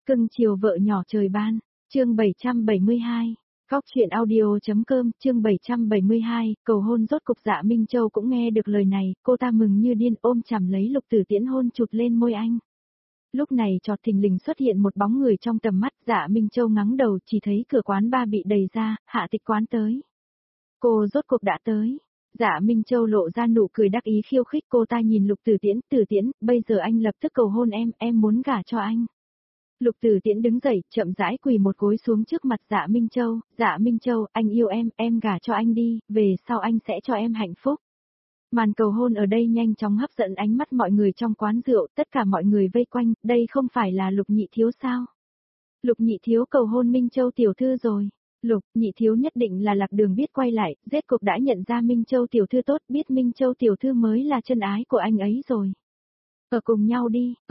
Cưng chiều vợ nhỏ trời ban, chương 772, Góc chuyện audio.com, chương 772, cầu hôn rốt cục. Dạ Minh Châu cũng nghe được lời này, cô ta mừng như điên ôm chầm lấy Lục Tử Tiễn hôn chụt lên môi anh. Lúc này chợt thình lình xuất hiện một bóng người trong tầm mắt. Dạ Minh Châu ngắng đầu chỉ thấy cửa quán ba bị đẩy ra, Hạ Tịch Quán tới. Cô rốt cuộc đã tới. Dạ Minh Châu lộ ra nụ cười đắc ý khiêu khích. Cô ta nhìn Lục Tử Tiễn, bây giờ anh lập tức cầu hôn em muốn gả cho anh. Lục Tử Tiễn đứng dậy, chậm rãi quỳ một gối xuống trước mặt Dạ Minh Châu. Dạ Minh Châu, anh yêu em gả cho anh đi, về sau anh sẽ cho em hạnh phúc. Màn cầu hôn ở đây nhanh chóng hấp dẫn ánh mắt mọi người trong quán rượu, tất cả mọi người vây quanh, đây không phải là Lục Nhị Thiếu sao? Lục Nhị Thiếu cầu hôn Minh Châu tiểu thư rồi. Lục Nhị Thiếu nhất định là lạc đường biết quay lại, rốt cuộc đã nhận ra Minh Châu tiểu thư tốt, biết Minh Châu tiểu thư mới là chân ái của anh ấy rồi. Ở cùng nhau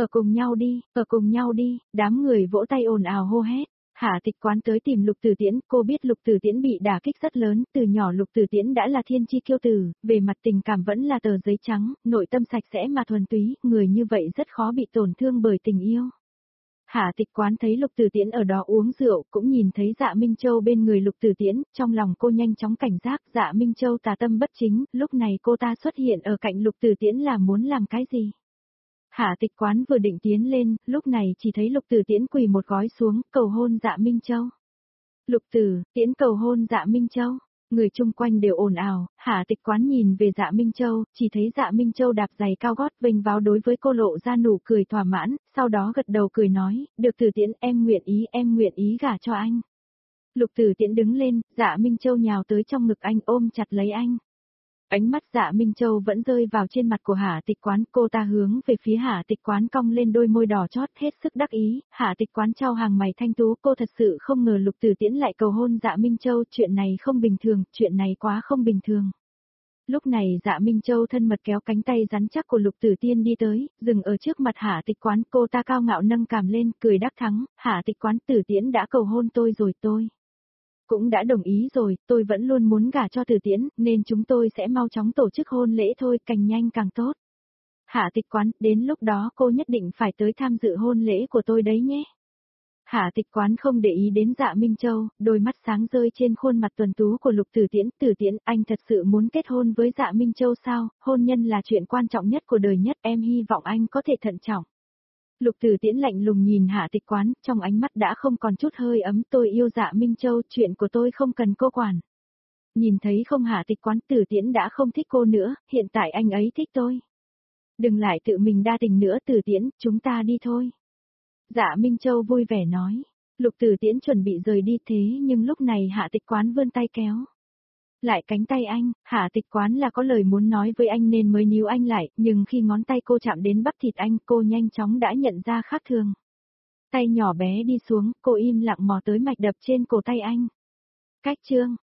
đi, đám người vỗ tay ồn ào hô hét. Hạ Tịch Quán tới tìm Lục Tử Tiễn, cô biết Lục Tử Tiễn bị đả kích rất lớn, từ nhỏ Lục Tử Tiễn đã là thiên chi kiêu tử, về mặt tình cảm vẫn là tờ giấy trắng, nội tâm sạch sẽ mà thuần túy, người như vậy rất khó bị tổn thương bởi tình yêu. Hạ Tịch Quán thấy Lục Tử Tiễn ở đó uống rượu, cũng nhìn thấy Dạ Minh Châu bên người Lục Tử Tiễn, trong lòng cô nhanh chóng cảnh giác. Dạ Minh Châu tà tâm bất chính, lúc này cô ta xuất hiện ở cạnh Lục Tử Tiễn là muốn làm cái gì? Hạ Tịch Quán vừa định tiến lên, lúc này chỉ thấy Lục Tử Tiễn quỳ một gối xuống, cầu hôn Dạ Minh Châu. Lục Tử Tiễn cầu hôn Dạ Minh Châu. Người chung quanh đều ồn ào. Hạ Tịch Quán nhìn về Dạ Minh Châu, chỉ thấy Dạ Minh Châu đạp giày cao gót vênh váo đối với cô lộ ra nụ cười thỏa mãn, sau đó gật đầu cười nói, được Tử Tiễn, em nguyện ý gả cho anh. Lục Tử Tiễn đứng lên, Dạ Minh Châu nhào tới trong ngực anh ôm chặt lấy anh. Ánh mắt Dạ Minh Châu vẫn rơi vào trên mặt của Hạ Tịch Quán, cô ta hướng về phía Hạ Tịch Quán cong lên đôi môi đỏ chót hết sức đắc ý. Hạ Tịch Quán trao hàng mày thanh tú, cô thật sự không ngờ Lục Tử Tiễn lại cầu hôn Dạ Minh Châu, chuyện này không bình thường, chuyện này quá không bình thường. Lúc này Dạ Minh Châu thân mật kéo cánh tay rắn chắc của Lục Tử Tiễn đi tới, dừng ở trước mặt Hạ Tịch Quán, cô ta cao ngạo nâng cằm lên, cười đắc thắng, Hạ Tịch Quán, Tử Tiễn đã cầu hôn tôi rồi, tôi cũng đã đồng ý rồi, tôi vẫn luôn muốn gả cho Tử Tiễn, nên chúng tôi sẽ mau chóng tổ chức hôn lễ thôi, càng nhanh càng tốt. Hạ Tịch Quán, đến lúc đó cô nhất định phải tới tham dự hôn lễ của tôi đấy nhé. Hạ Tịch Quán không để ý đến Dạ Minh Châu, đôi mắt sáng rơi trên khuôn mặt tuấn tú của Lục Tử Tiễn, anh thật sự muốn kết hôn với Dạ Minh Châu sao? Hôn nhân là chuyện quan trọng nhất của đời nhất, em hy vọng anh có thể thận trọng. Lục Tử Tiễn lạnh lùng nhìn Hạ Tịch Quán, trong ánh mắt đã không còn chút hơi ấm, tôi yêu Dạ Minh Châu, chuyện của tôi không cần cô quản. Nhìn thấy không, Hạ Tịch Quán, Tử Tiễn đã không thích cô nữa, hiện tại anh ấy thích tôi. Đừng lại tự mình đa tình nữa Tử Tiễn, chúng ta đi thôi. Dạ Minh Châu vui vẻ nói. Lục Tử Tiễn chuẩn bị rời đi, thế nhưng lúc này Hạ Tịch Quán vươn tay kéo lại cánh tay anh. Hạ Tịch Quán là có lời muốn nói với anh nên mới níu anh lại, nhưng khi ngón tay cô chạm đến bắp thịt anh, cô nhanh chóng đã nhận ra khác thường. Tay nhỏ bé đi xuống, cô im lặng mò tới mạch đập trên cổ tay anh. Cách chương